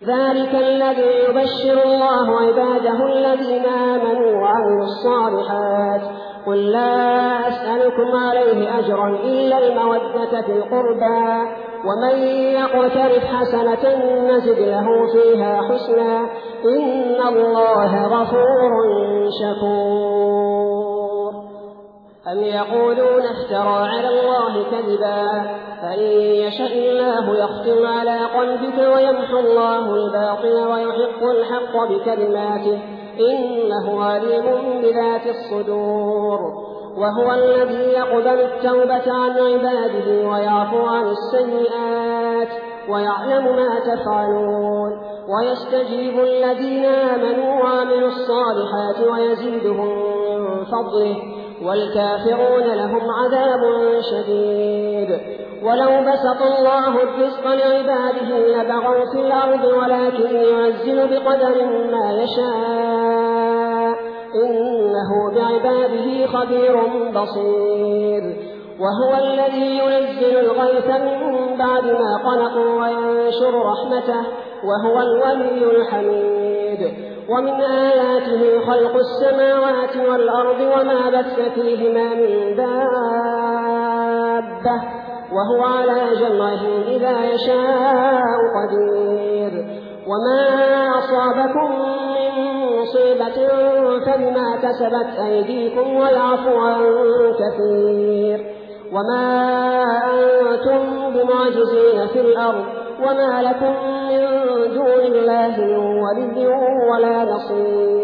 ذلك الذي يبشر الله عباده الذين آمنوا وعملوا الصالحات قل لا أسألكم عليه أجرا إلا المودة في القربى ومن يقترف حسنة نزد له فيها حسنا إن الله غفور شكور. أم يقولون افترى على الله كذبا فإن يشأ الله يختم على قلبك ويمحو الله الباطل ويحق الحق بكلماته إنه عليم بذات الصدور. وهو الذي يقبل التوبة عن عباده ويعفو عن السيئات ويعلم ما تفعلون ويستجيب الذين آمنوا وعملوا الصالحات ويزيدهم من فضله والكافرون لهم عذاب شديد. ولو بسط الله الرزق لعباده لبغوا في الأرض ولكن ينزل بقدر ما يشاء إنه بعباده خبير بصير. وهو الذي ينزل الغيث من بعد ما قنطوا وينشر رحمته وهو الولي الحميد. ومن آياته خلق السماوات والأرض وما بث فيهما من دابة وهو على جمعهم إذا يشاء قدير. وما أصابكم من مصيبة فبما كسبت أيديكم ويعفو عن كثير. وما أنتم بمعجزين في الأرض وما لكم من دون الله من ولي ولا نصير.